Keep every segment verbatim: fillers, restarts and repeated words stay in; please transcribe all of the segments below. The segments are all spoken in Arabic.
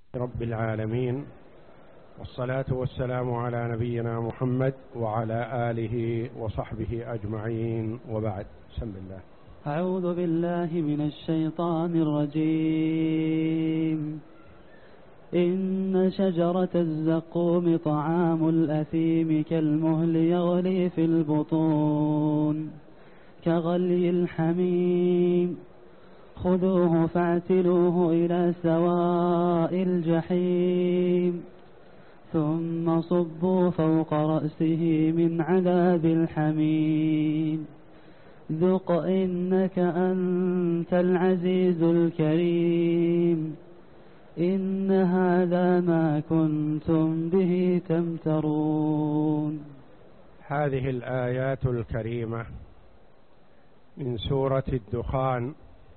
رب العالمين، والصلاة والسلام على نبينا محمد وعلى آله وصحبه أجمعين، وبعد. بسم الله. أعوذ بالله من الشيطان الرجيم. إن شجرة الزقوم طعام الأثيم كالمهل يغلي في البطون كغلي الحميم خذوه فاعتلوه إلى سواء الجحيم ثم صبوا فوق رأسه من عذاب الحميم ذق إنك أنت العزيز الكريم إن هذا ما كنتم به تمترون. هذه الآيات الكريمة من سورة الدخان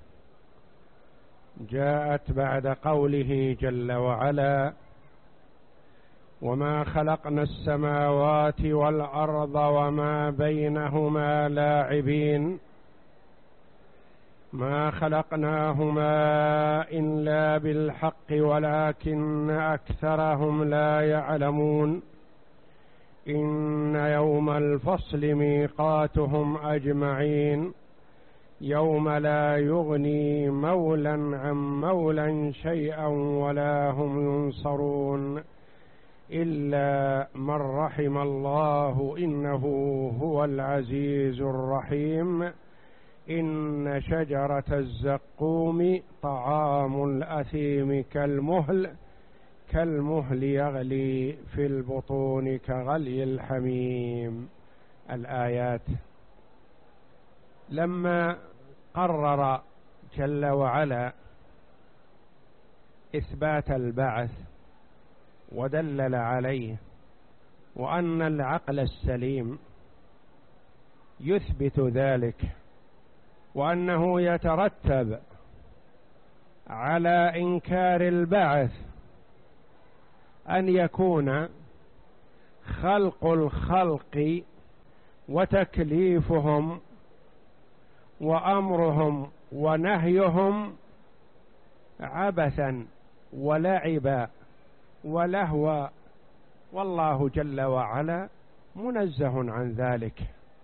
جاءت بعد قوله جل وعلا: وما خلقنا السماوات والأرض وما بينهما لاعبين ما خلقناهما إلا بالحق ولكن أكثرهم لا يعلمون إن يوم الفصل ميقاتهم أجمعين يوم لا يغني مولا عن مولا شيئا ولا هم ينصرون إلا من رحم الله إنه هو العزيز الرحيم. إن شجرة الزقوم طعام الأثيم كالمهل كالمهل يغلي في البطون كغلي الحميم. الآيات. لما قرر جل وعلا إثبات البعث ودلل عليه وأن العقل السليم يثبت ذلك وأنه يترتب على إنكار البعث أن يكون خلق الخلق وتكليفهم وأمرهم ونهيهم عبثا ولعبا ولهوا، والله جل وعلا منزه عن ذلك.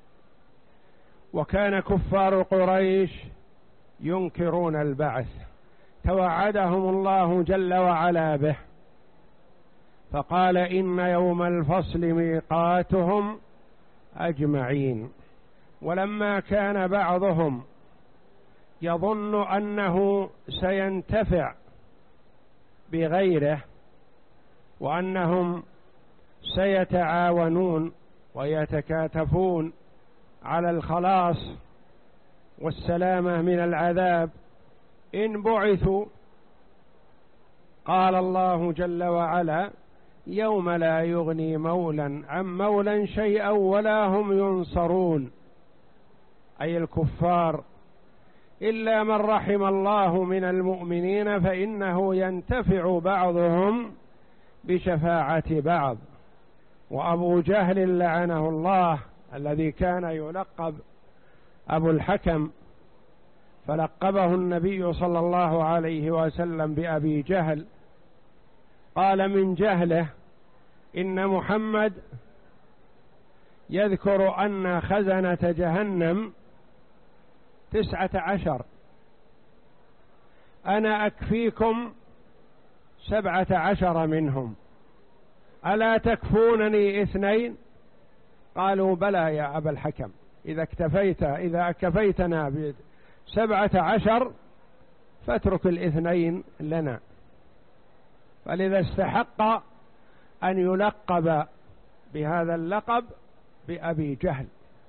وكان كفار قريش ينكرون البعث، توعدهم الله جل وعلا به، فقال: إن يوم الفصل ميقاتهم أجمعين. ولما كان بعضهم يظن أنه سينتفع بغيره وأنهم سيتعاونون ويتكاتفون على الخلاص والسلامة من العذاب إن بعثوا، قال الله جل وعلا: يوم لا يغني مولا عن مولا شيئا ولا هم ينصرون، أي الكفار، إلا من رحم الله من المؤمنين فإنه ينتفع بعضهم بشفاعة بعض. وأبو جهل لعنه الله الذي كان يلقب أبو الحكم، فلقبه النبي صلى الله عليه وسلم بأبي جهل، قال من جهله إن محمد يذكر أن خزنة جهنم تسعة عشر، أنا أكفيكم سبعة عشر منهم، ألا تكفونني اثنين؟ قالوا: بلى يا أبا الحكم، إذا اكتفيت إذا أكفيتنا بسبعة عشر فاترك الاثنين لنا. فلذا استحق أن يلقب بهذا اللقب بأبي جهل،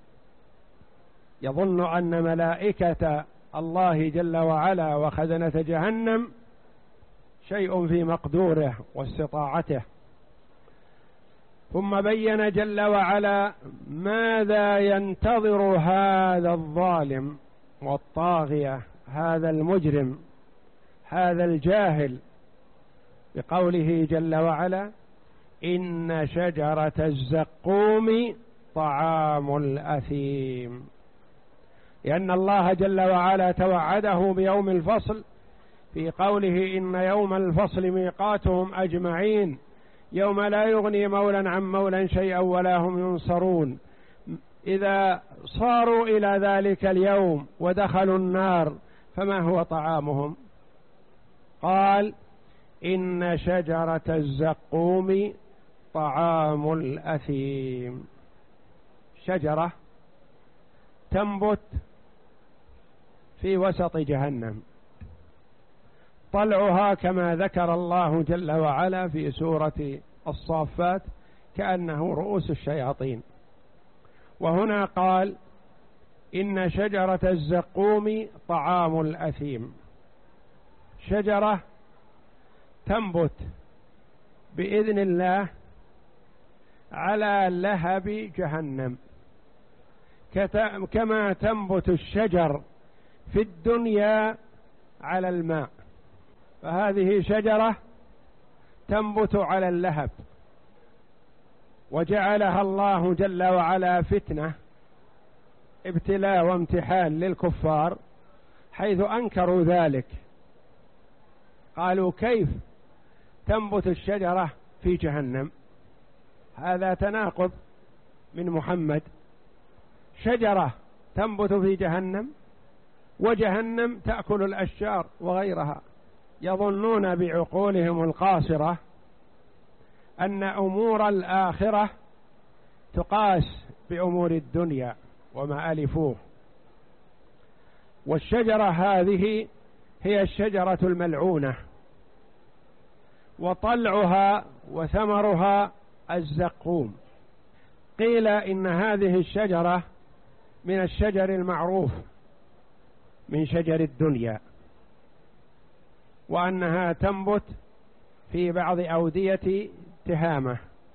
يظن أن ملائكة الله جل وعلا وخزنة جهنم شيء في مقدوره واستطاعته. ثم بين جل وعلا ماذا ينتظر هذا الظالم والطاغية، هذا المجرم، هذا الجاهل، بقوله جل وعلا: إن شجرة الزقوم طعام الأثيم. لأن الله جل وعلا توعده بيوم الفصل في قوله إن يوم الفصل ميقاتهم أجمعين يوم لا يغني مولا عن مولا شيئا ولا هم ينصرون. إذا صاروا إلى ذلك اليوم ودخلوا النار فما هو طعامهم؟ قال إن شجرة الزقوم طعام الأثيم. شجرة تنبت في وسط جهنم، طلعها كما ذكر الله جل وعلا في سورة الصافات كأنه رؤوس الشياطين، وهنا قال إن شجرة الزقوم طعام الأثيم. شجرة تنبت بإذن الله على لهب جهنم كما تنبت الشجر في الدنيا على الماء، فهذه شجرة تنبت على اللهب، وجعلها الله جل وعلا فتنة ابتلاء وامتحان للكفار، حيث أنكروا ذلك، قالوا كيف تنبت الشجرة في جهنم؟ هذا تناقض من محمد، شجرة تنبت في جهنم وجهنم تأكل الأشجار وغيرها. يظنون بعقولهم القاصرة أن أمور الآخرة تقاس بأمور الدنيا وما ألفوه. والشجرة هذه هي الشجرة الملعونة، وطلعها وثمرها الزقوم. قيل إن هذه الشجرة من الشجر المعروف من شجر الدنيا، وأنها تنبت في بعض أودية تهامة،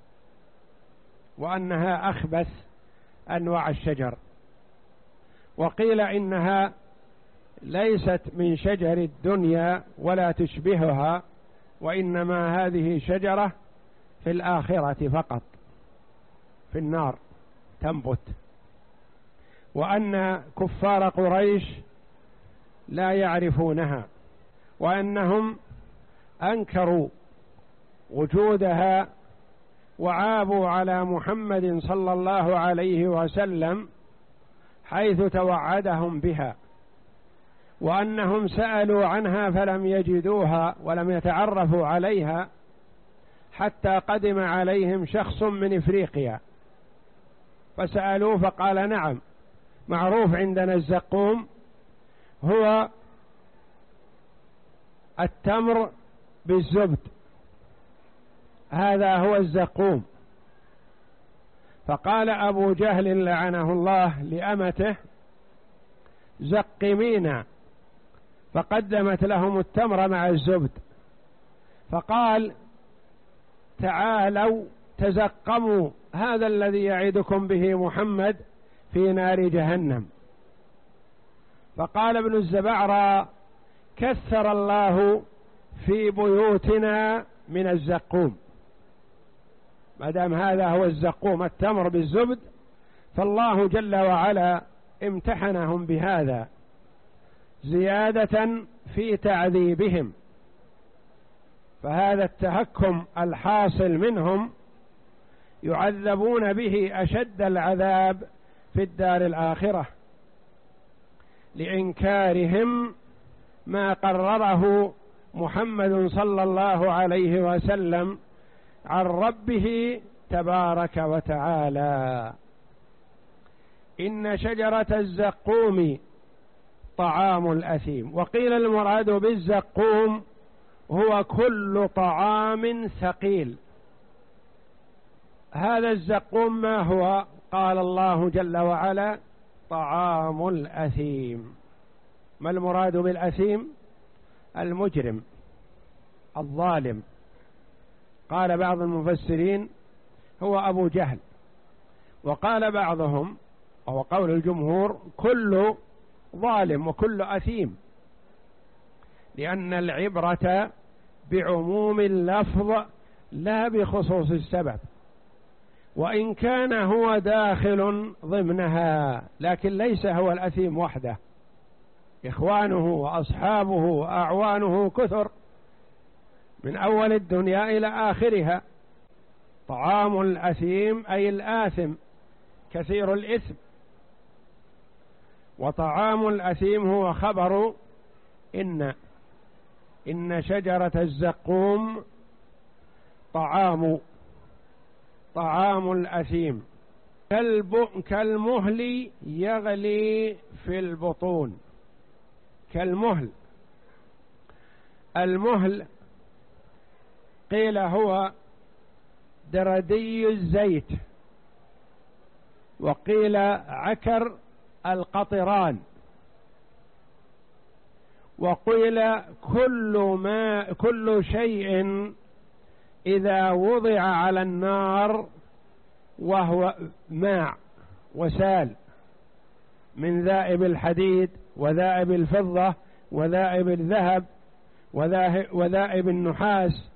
وأنها أخبث أنواع الشجر. وقيل إنها ليست من شجر الدنيا ولا تشبهها، وإنما هذه شجرة في الآخرة فقط، في النار تنبت، وأن كفار قريش لا يعرفونها، وأنهم أنكروا وجودها وعابوا على محمد صلى الله عليه وسلم حيث توعدهم بها، وأنهم سألوا عنها فلم يجدوها ولم يتعرفوا عليها حتى قدم عليهم شخص من إفريقيا فسألوه فقال نعم معروف عندنا الزقوم هو التمر بالزبد، هذا هو الزقوم. فقال أبو جهل لعنه الله لأمته زقمينا، فقدمت لهم التمر مع الزبد، فقال تعالوا تزقموا هذا الذي يعدكم به محمد في نار جهنم. فقال ابن الزبعرى كثر الله في بيوتنا من الزقوم، ما دام هذا هو الزقوم التمر بالزبد، فالله جل وعلا امتحنهم بهذا زيادة في تعذيبهم. فهذا التهكم الحاصل منهم يعذبون به أشد العذاب في الدار الآخرة لإنكارهم ما قرره محمد صلى الله عليه وسلم عن ربه تبارك وتعالى. إن شجرة الزقوم طعام الأثيم. وقيل المراد بالزقوم هو كل طعام ثقيل. هذا الزقوم ما هو؟ قال الله جل وعلا طعام الأثيم. ما المراد بالأثيم؟ المجرم الظالم. قال بعض المفسرين هو أبو جهل، وقال بعضهم وهو قول الجمهور كل ظالم وكل أثيم، لأن العبرة بعموم اللفظ لا بخصوص السبب، وإن كان هو داخل ضمنها لكن ليس هو الأثيم وحده، إخوانه وأصحابه وأعوانه كثر من أول الدنيا إلى آخرها. طعام الأثيم أي الآثم كثير الإثم، وطعام الأثيم هو خبر إن إن شجرة الزقوم طعام طعام الأثيم كالمهل يغلي في البطون. كالمهل، المهل قيل هو دردي الزيت، وقيل عكر القطران، وقيل كل ما كل شيء إذا وضع على النار وهو ماء وسال، من ذائب الحديد وذائب الفضة وذائب الذهب وذائب النحاس.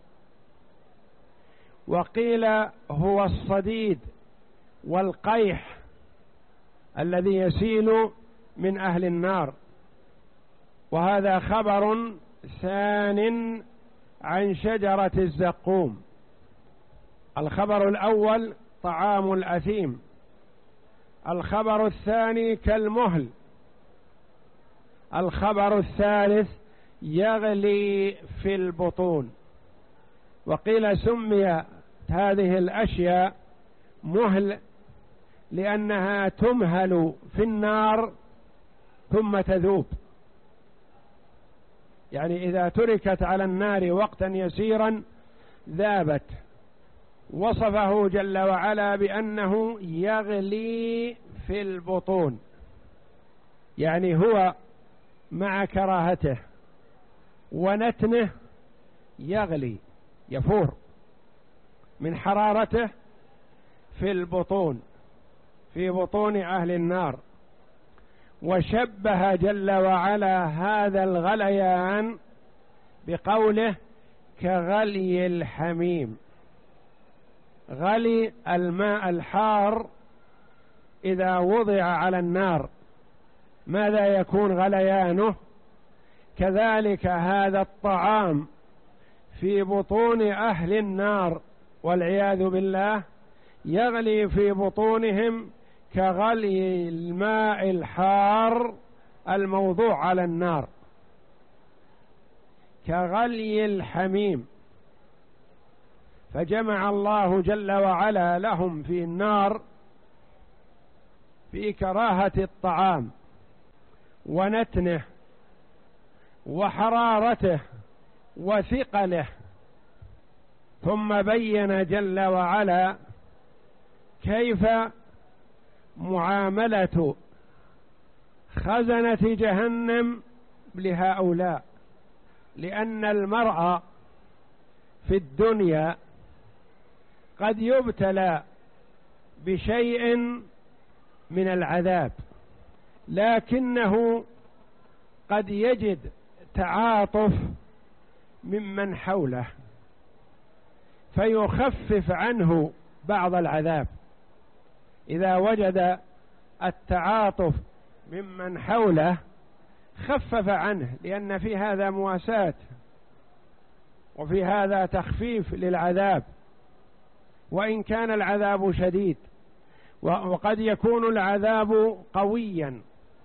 وقيل هو الصديد والقيح الذي يسيل من أهل النار. وهذا خبر ثان عن شجرة الزقوم. الخبر الأول طعام الأثيم، الخبر الثاني كالمهل، الخبر الثالث يغلي في البطون. وقيل سمي هذه الأشياء مهل لأنها تمهل في النار ثم تذوب، يعني إذا تركت على النار وقتا يسيرا ذابت. وصفه جل وعلا بأنه يغلي في البطون، يعني هو مع كراهته ونتنه يغلي يفور من حرارته في البطون، في بطون أهل النار. وشبه جل وعلا هذا الغليان بقوله كغلي الحميم. غلي الماء الحار إذا وضع على النار ماذا يكون غليانه؟ كذلك هذا الطعام في بطون أهل النار والعياذ بالله يغلي في بطونهم كغلي الماء الحار الموضوع على النار، كغلي الحميم. فجمع الله جل وعلا لهم في النار في كراهة الطعام ونتنه وحرارته وثقله، ثم بين جل وعلا كيف معاملة خزنة جهنم لهؤلاء. لأن المرء في الدنيا قد يبتلى بشيء من العذاب، لكنه قد يجد تعاطف ممن حوله فيخفف عنه بعض العذاب. إذا وجد التعاطف ممن حوله خفف عنه، لأن في هذا مواساة وفي هذا تخفيف للعذاب، وإن كان العذاب شديد، وقد يكون العذاب قويا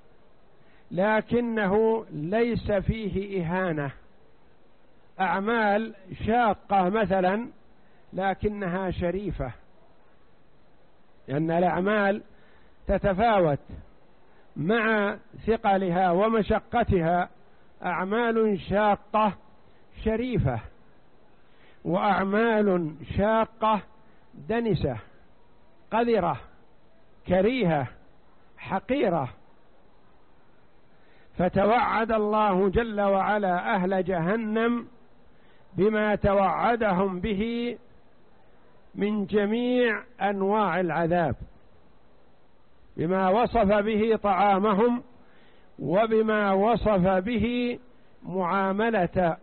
لكنه ليس فيه إهانة. أعمال شاقة مثلا لكنها شريفة، لأن الأعمال تتفاوت مع ثقلها ومشقتها. أعمال شاقة شريفة، وأعمال شاقة دنسة قذرة كريهة حقيرة. فتوعد الله جل وعلا أهل جهنم بما توعدهم به من جميع أنواع العذاب، بما وصف به طعامهم وبما وصف به معاملة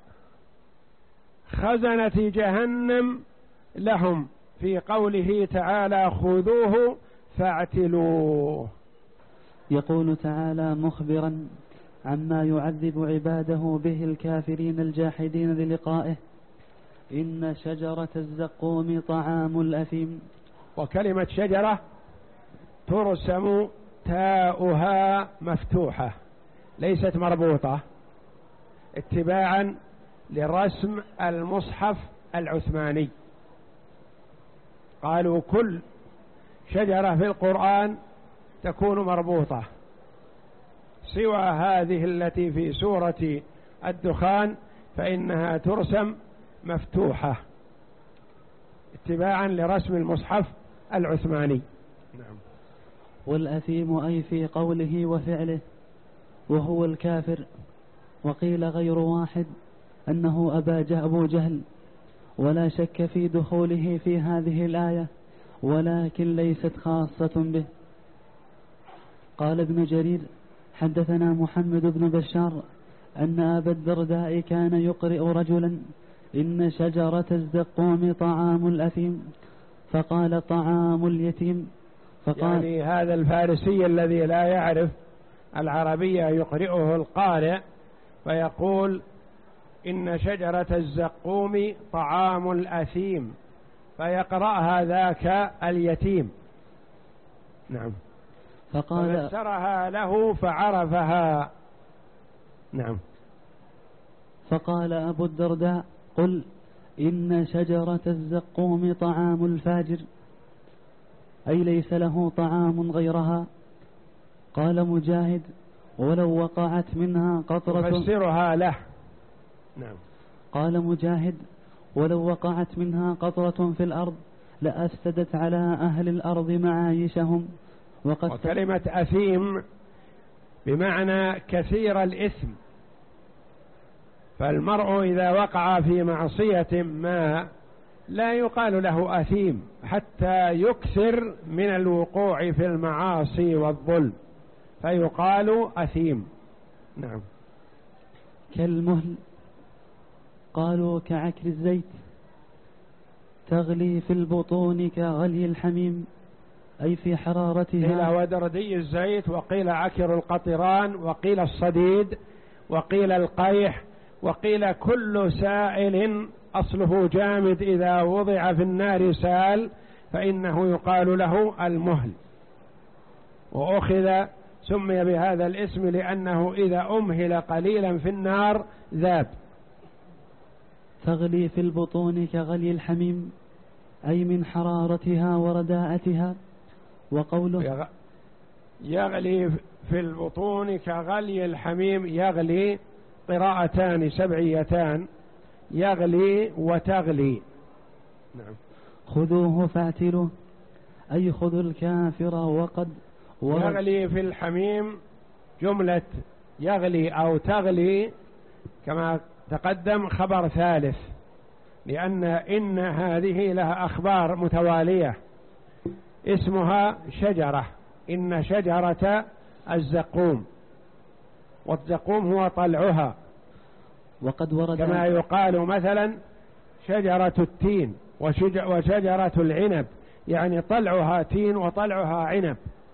خزنة جهنم لهم في قوله تعالى خذوه فاعتلوه. يقول تعالى مخبرا عما يعذب عباده به الكافرين الجاحدين للقائه. إن شجرة الزقوم طعام الأثيم. وكلمة شجرة ترسم تاؤها مفتوحة ليست مربوطة اتباعا لرسم المصحف العثماني. قالوا كل شجرة في القرآن تكون مربوطة سوى هذه التي في سورة الدخان فإنها ترسم مفتوحة اتباعا لرسم المصحف العثماني. نعم. والأثيم أي في قوله وفعله وهو الكافر. وقيل غير واحد أنه أبا أبو جهل، ولا شك في دخوله في هذه الآية، ولكن ليست خاصة به. قال ابن جرير حدثنا محمد بن بشار أن أبا الدرداء كان يقرئ رجلا إن شجرة الزقوم طعام الأثيم، فقال طعام اليتيم. فقال يعني هذا الفارسي الذي لا يعرف العربية يقرئه القارئ فيقول إن شجرة الزقوم طعام الأثيم، فيقرأها ذاك اليتيم. نعم. فقال ففسرها له فعرفها. نعم. فقال أبو الدرداء قل إن شجرة الزقوم طعام الفاجر، أي ليس له طعام غيرها. قال مجاهد ولو وقعت منها قطرة. فسرها له. نعم. قال مجاهد ولو وقعت منها قطرة في الأرض لأفسدت على أهل الأرض معايشهم. وقد وكلمة أثيم بمعنى كثير الإثم، فالمرء إذا وقع في معصية ما لا يقال له أثيم حتى يكثر من الوقوع في المعاصي والظلم فيقال أثيم. نعم. كالمهل قالوا كعكر الزيت تغلي في البطون كغلي الحميم، أي في حرارتها. قيل ودردي الزيت، وقيل عكر القطران، وقيل الصديد، وقيل القيح، وقيل كل سائل أصله جامد إذا وضع في النار سال فإنه يقال له المهل، وأخذ سمي بهذا الاسم لأنه إذا أمهل قليلا في النار ذاب. تغلي في البطون كغلي الحميم، أي من حرارتها ورداءتها. وقوله يغلي في البطون كغلي الحميم، يغلي قراءتان سبعيتان، يغلي وتغلي. نعم. خذوه فاعتلوه، أي خذوا الكافر. وقد يغلي في الحميم جملة يغلي أو تغلي كما تقدم خبر ثالث، لأن إن هذه لها أخبار متوالية اسمها شجرة، إن شجرة الزقوم، والزقوم هو طلعها. وقد ورد كما يقال مثلا شجرة التين وشجرة العنب، يعني طلعها تين وطلعها عنب.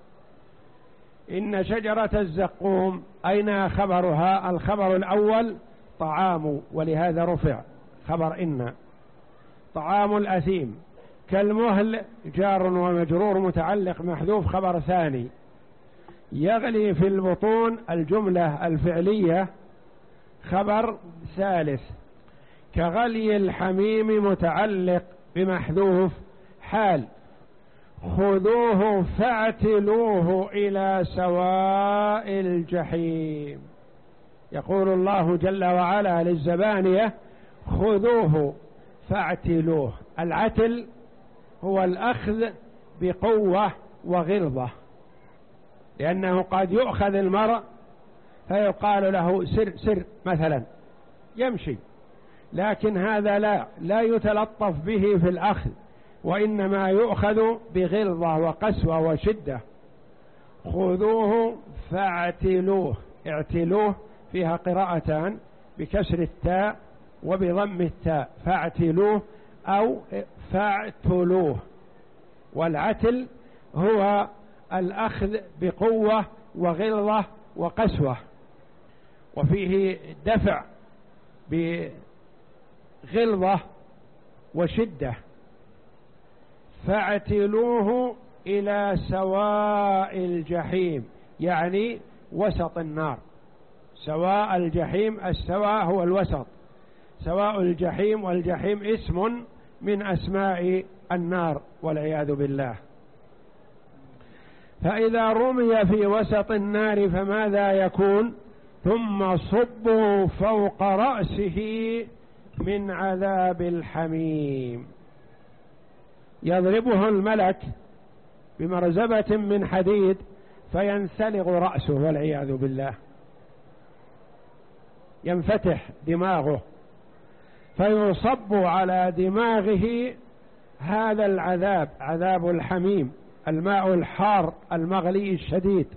إن شجرة الزقوم أين خبرها؟ الخبر الأول طعام، ولهذا رفع خبر إن. طعام الأثيم كالمهل جار ومجرور متعلق محذوف خبر ثاني. يغلي في البطون الجملة الفعلية خبر ثالث. كغلي الحميم متعلق بمحذوف حال. خذوه فاعتلوه إلى سواء الجحيم. يقول الله جل وعلا للزبانية خذوه فاعتلوه. العتل هو الأخذ بقوة وغلظة، لأنه قد يؤخذ المرء فيقال له سر سر مثلا يمشي، لكن هذا لا لا يتلطف به في الأخذ، وإنما يؤخذ بغلظة وقسوة وشدة. خذوه فاعتلوه، اعتلوه فيها قراءتان بكسر التاء وبضم التاء، فاعتلوه أو فاعتلوه. والعتل هو الأخذ بقوة وغلظة وقسوة. وفيه دفع بغلظة وشدة. فاعتلوه إلى سواء الجحيم، يعني وسط النار. سواء الجحيم، السواء هو الوسط، سواء الجحيم، والجحيم اسم من أسماء النار والعياذ بالله. فإذا رمي في وسط النار فماذا يكون؟ ثم صبوا فوق رأسه من عذاب الحميم. يضربه الملك بمرزبة من حديد فينسلغ رأسه والعياذ بالله، ينفتح دماغه فيصب على دماغه هذا العذاب، عذاب الحميم، الماء الحار المغلي الشديد،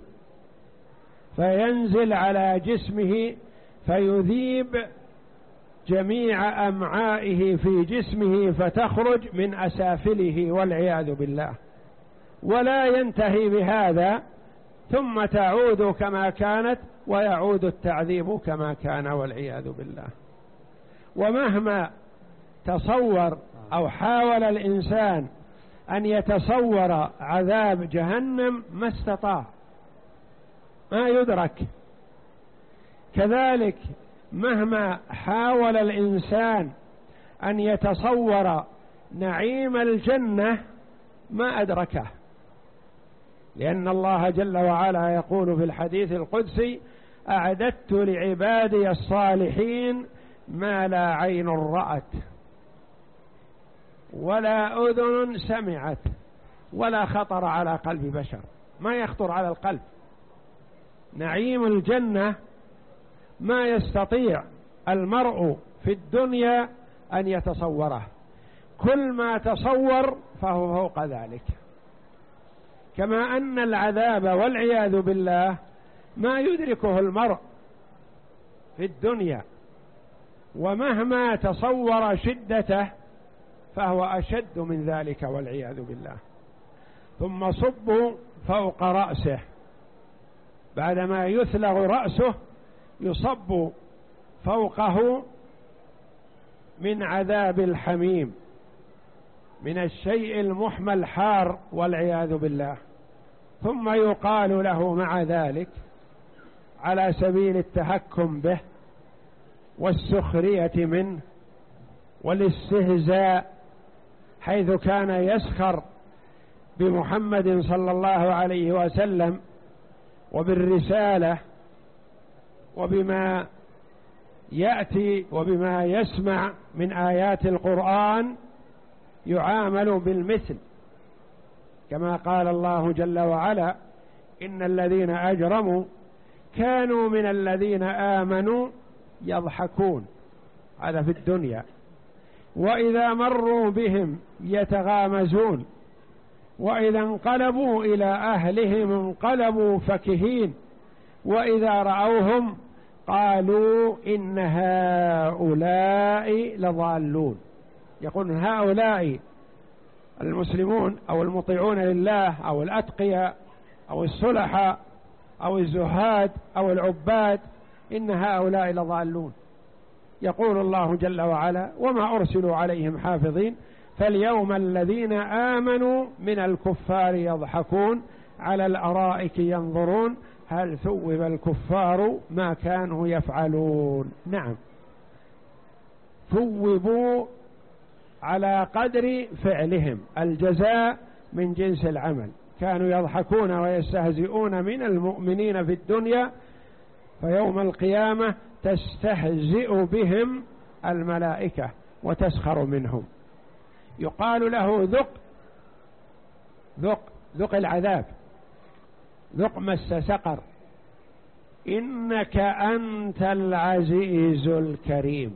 فينزل على جسمه فيذيب جميع أمعائه في جسمه فتخرج من أسافله والعياذ بالله. ولا ينتهي بهذا، ثم تعود كما كانت ويعود التعذيب كما كان والعياذ بالله. ومهما تصور أو حاول الإنسان أن يتصور عذاب جهنم ما استطاع، ما يدرك. كذلك مهما حاول الإنسان أن يتصور نعيم الجنة ما أدركه، لأن الله جل وعلا يقول في الحديث القدسي: أعددت لعبادي الصالحين ما لا عين رأت ولا أذن سمعت ولا خطر على قلب بشر. ما يخطر على القلب. نعيم الجنة ما يستطيع المرء في الدنيا أن يتصوره، كل ما تصور فهو فوق ذلك. كما أن العذاب والعياذ بالله ما يدركه المرء في الدنيا، ومهما تصور شدته فهو أشد من ذلك والعياذ بالله. ثم صبوا فوق رأسه، بعدما يثلغ رأسه يصب فوقه من عذاب الحميم، من الشيء المحمى الحار والعياذ بالله. ثم يقال له مع ذلك على سبيل التهكم به والسخرية منه والاستهزاء، حيث كان يسخر بمحمد صلى الله عليه وسلم وبالرسالة وبما يأتي وبما يسمع من آيات القرآن، يعامل بالمثل، كما قال الله جل وعلا: إن الذين أجرموا كانوا من الذين آمنوا يضحكون. هذا في الدنيا. وإذا مروا بهم يتغامزون، وإذا انقلبوا إلى أهلهم انقلبوا فكهين، وإذا رأوهم قالوا إن هؤلاء لضالون. يقول هؤلاء المسلمون أو المطيعون لله أو الأتقياء أو الصلحاء أو الزهاد أو العباد، إن هؤلاء لضالون. يقول الله جل وعلا: وما أرسلوا عليهم حافظين فاليوم الذين آمنوا من الكفار يضحكون على الأرائك ينظرون هل ثوب الكفار ما كانوا يفعلون. نعم، ثوبوا على قدر فعلهم، الجزاء من جنس العمل. كانوا يضحكون ويستهزئون من المؤمنين في الدنيا، فيوم القيامة تستهزئ بهم الملائكة وتسخر منهم. يقال له: ذق ذق ذق العذاب، ذق مس سقر، إنك أنت العزيز الكريم.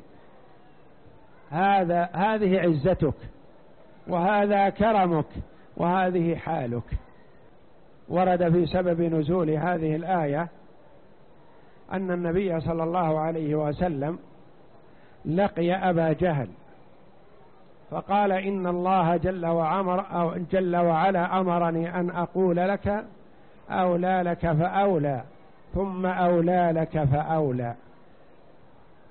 هذا هذه عزتك، وهذا كرمك، وهذه حالك. ورد في سبب نزول هذه الآية أن النبي صلى الله عليه وسلم لقي أبا جهل فقال: إن الله جل وعمر أو جل وعلا أمرني أن أقول لك أولى لك فأولى ثم أولى لك فأولى.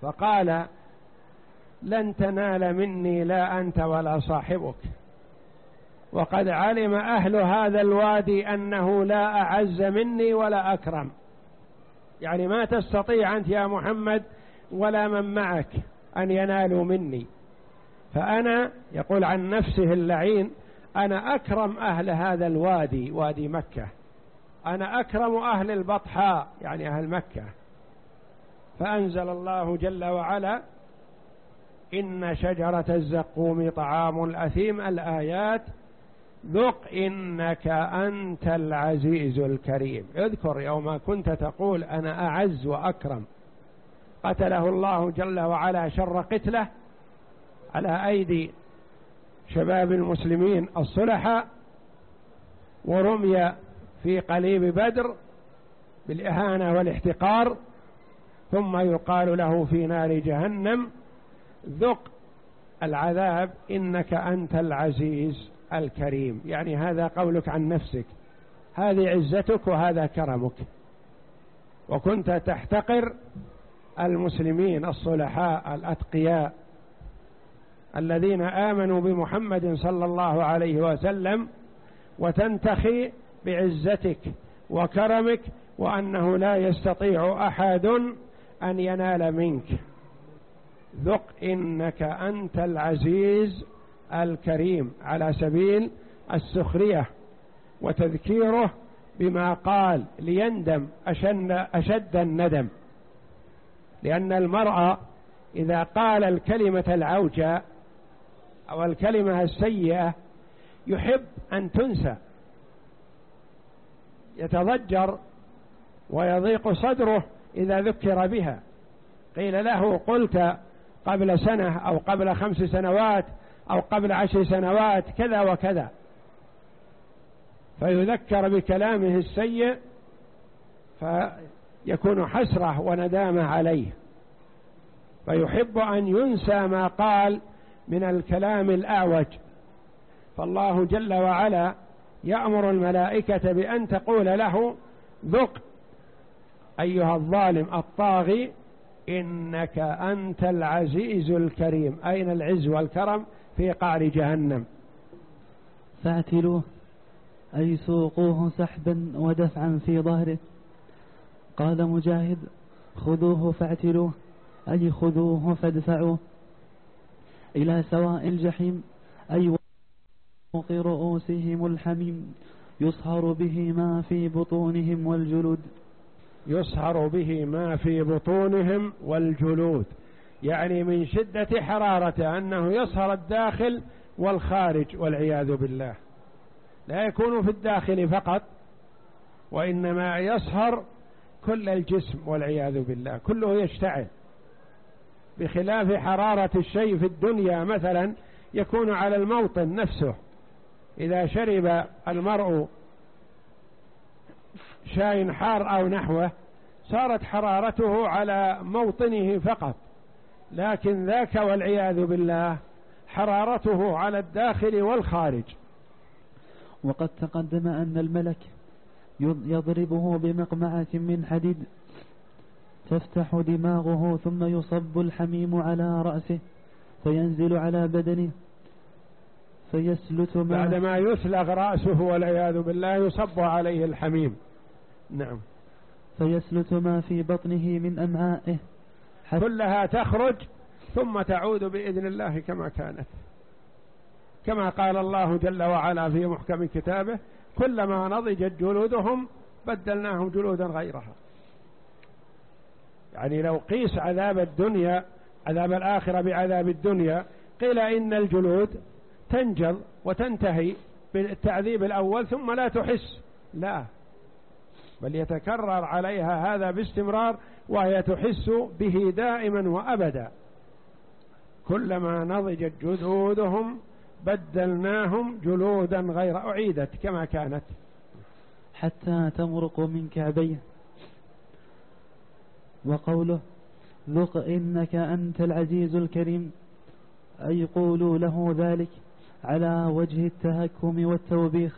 فقال لن تنال مني لا أنت ولا صاحبك، وقد علم أهل هذا الوادي أنه لا أعز مني ولا أكرم، يعني ما تستطيع أنت يا محمد ولا من معك أن ينالوا مني، فأنا يقول عن نفسه اللعين أنا أكرم أهل هذا الوادي، وادي مكة، أنا أكرم أهل البطحاء يعني أهل مكة. فأنزل الله جل وعلا إن شجرة الزقوم طعام الأثيم الآيات ذق إنك أنت العزيز الكريم. اذكر يوم كنت تقول أنا أعز وأكرم، قتله الله جل وعلا شر قتله على أيدي شباب المسلمين الصلحاء، ورمي في قليب بدر بالإهانة والاحتقار، ثم يقال له في نار جهنم ذق العذاب إنك أنت العزيز الكريم، يعني هذا قولك عن نفسك، هذه عزتك وهذا كرمك، وكنت تحتقر المسلمين الصلحاء الأتقياء الذين آمنوا بمحمد صلى الله عليه وسلم، وتنتخي بعزتك وكرمك وأنه لا يستطيع أحد أن ينال منك. ذق إنك أنت العزيز الكريم على سبيل السخرية وتذكيره بما قال ليندم أشد الندم، لأن المرء إذا قال الكلمة العوجة أو الكلمة السيئة يحب أن تنسى، يتضجر ويضيق صدره إذا ذكر بها. قيل له قلت قبل سنة أو قبل خمس سنوات أو قبل عشر سنوات كذا وكذا، فيذكر بكلامه السيء فيكون حسرة وندامة عليه، فيحب أن ينسى ما قال من الكلام الأعوج. فالله جل وعلا يأمر الملائكة بأن تقول له ذق أيها الظالم الطاغي إنك أنت العزيز الكريم. أين العز والكرم؟ في قعر جهنم. فاعتلوه أي سوقوه سحبا ودفعا في ظهره. قال مجاهد خذوه فاعتلوه أي خذوه فادفعوه إلى سواء الجحيم، أي فوق رؤوسهم الحميم يصهر به ما في بطونهم والجلود. يصهر به ما في بطونهم والجلود، يعني من شدة حرارته أنه يصهر الداخل والخارج والعياذ بالله، لا يكون في الداخل فقط وإنما يصهر كل الجسم والعياذ بالله، كله يشتعل، بخلاف حرارة الشيء في الدنيا مثلا يكون على الموطن نفسه. إذا شرب المرء شاي حار أو نحوه صارت حرارته على موطنه فقط، لكن ذاك والعياذ بالله حرارته على الداخل والخارج. وقد تقدم أن الملك يضربه بمقمعة من حديد تفتح دماغه ثم يصب الحميم على رأسه فينزل على بدنه فيسلت ما بعدما يسلغ رأسه والعياذ بالله يصب عليه الحميم. نعم. فيسلت ما في بطنه من أمعائه كلها تخرج ثم تعود بإذن الله كما كانت، كما قال الله جل وعلا في محكم كتابه كلما نضجت جلودهم بدلناهم جلودا غيرها. يعني لو قيس عذاب الدنيا عذاب الآخرة بعذاب الدنيا قيل إن الجلود تنجض وتنتهي بالتعذيب الأول ثم لا تحس، لا، بل يتكرر عليها هذا باستمرار وهي تحس به دائما وأبدا. كلما نضجت جلودهم بدلناهم جلودا غير أعيدت كما كانت حتى تمرق من كعبيه. وقوله ذق إنك أنت العزيز الكريم أي قولوا له ذلك على وجه التهكم والتوبيخ.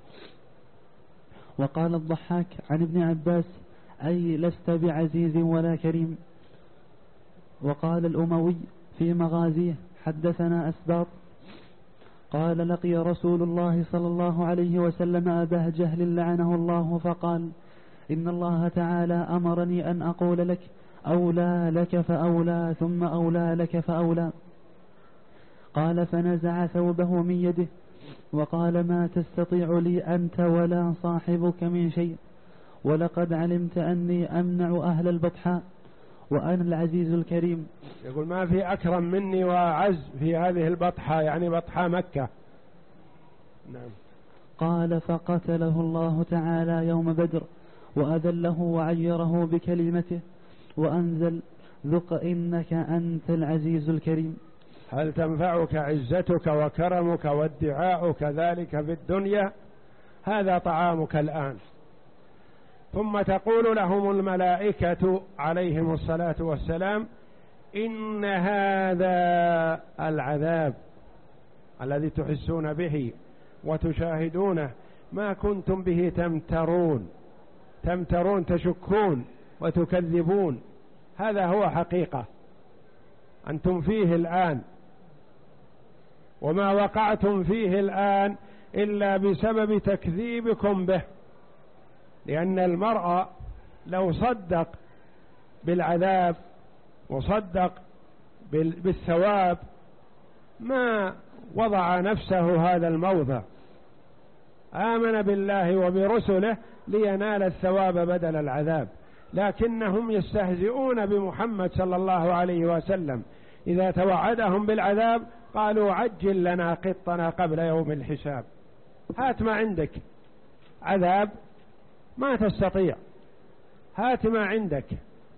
وقال الضحاك عن ابن عباس أي لست بعزيز ولا كريم. وقال الأموي في مغازيه حدثنا أسباط قال لقي رسول الله صلى الله عليه وسلم أبا جهل لعنه الله فقال إن الله تعالى أمرني أن أقول لك أولى لك فأولى ثم أولى لك فأولى. قال فنزع ثوبه من يده وقال ما تستطيع لي أنت ولا صاحبك من شيء ولقد علمت أني أمنع أهل البطحاء وأنا العزيز الكريم. يقول ما في أكرم مني وأعز في هذه البطحاء يعني بطحاء مكة. نعم. قال فقتله الله تعالى يوم بدر وأذله وعيره بكلمته وأنزل ذق إنك أنت العزيز الكريم. هل تنفعك عزتك وكرمك وادعاؤك ذلك في الدنيا؟ هذا طعامك الآن. ثم تقول لهم الملائكة عليهم الصلاة والسلام إن هذا العذاب الذي تحسون به وتشاهدونه ما كنتم به تمترون تمترون تشكون وتكذبون، هذا هو حقيقة أنتم فيه الآن، وما وقعتم فيه الآن إلا بسبب تكذيبكم به. لأن المرء لو صدق بالعذاب وصدق بالثواب ما وضع نفسه هذا الموضع، آمن بالله وبرسله لينال الثواب بدل العذاب، لكنهم يستهزئون بمحمد صلى الله عليه وسلم. إذا توعدهم بالعذاب قالوا عجل لنا قطنا قبل يوم الحساب. هات ما عندك عذاب ما تستطيع، هات ما عندك،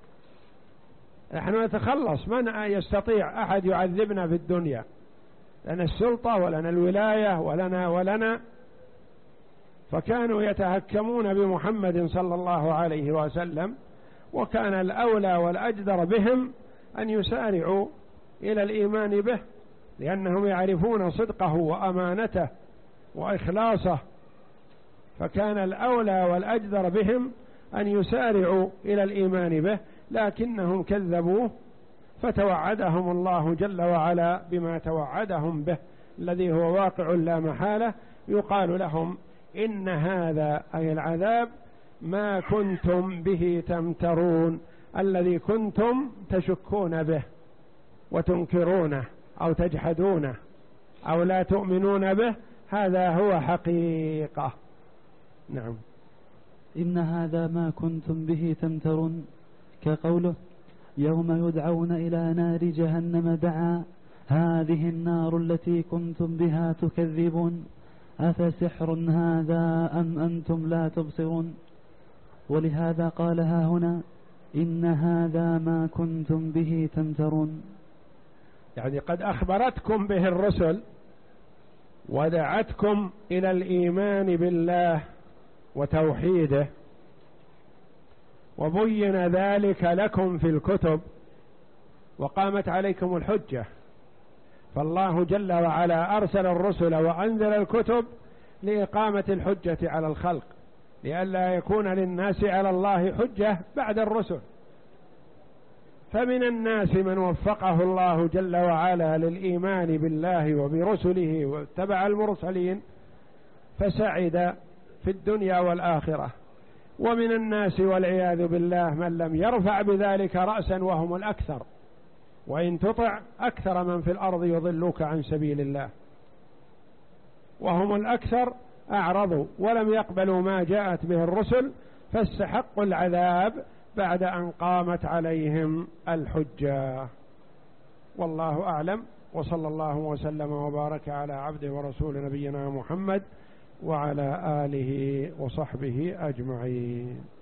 نحن نتخلص، من يستطيع أحد يعذبنا في الدنيا، لنا السلطة ولنا الولاية ولنا ولنا. فكانوا يتهكمون بمحمد صلى الله عليه وسلم، وكان الأولى والأجدر بهم أن يسارعوا إلى الإيمان به، لأنهم يعرفون صدقه وأمانته وإخلاصه، فكان الأولى والأجدر بهم أن يسارعوا إلى الإيمان به، لكنهم كذبوه فتوعدهم الله جل وعلا بما توعدهم به الذي هو واقع لا محالة. يقال لهم إن هذا أي العذاب ما كنتم به تمترون، الذي كنتم تشكون به وتنكرونه أو تجحدونه أو لا تؤمنون به، هذا هو حقيقة. نعم. إن هذا ما كنتم به تمترون، كقوله يوم يدعون إلى نار جهنم دعا هذه النار التي كنتم بها تكذبون أفسحر هذا أم أنتم لا تبصرون. ولهذا قالها هنا إن هذا ما كنتم به تمترون، يعني قد أخبرتكم به الرسل ودعتكم إلى الإيمان بالله وتوحيده، وبين ذلك لكم في الكتب، وقامت عليكم الحجة. فالله جل وعلا أرسل الرسل وأنزل الكتب لإقامة الحجة على الخلق، لئلا يكون للناس على الله حجة بعد الرسل. فمن الناس من وفقه الله جل وعلا للإيمان بالله وبرسله واتبع المرسلين فسعد في الدنيا والآخرة، ومن الناس والعياذ بالله من لم يرفع بذلك رأسا وهم الأكثر، وإن تطع أكثر من في الأرض يضلوك عن سبيل الله، وهم الأكثر أعرضوا ولم يقبلوا ما جاءت به الرسل فاستحقوا العذاب بعد أن قامت عليهم الحجة. والله أعلم، وصلى الله وسلم وبارك على عبده ورسول نبينا محمد وعلى آله وصحبه أجمعين.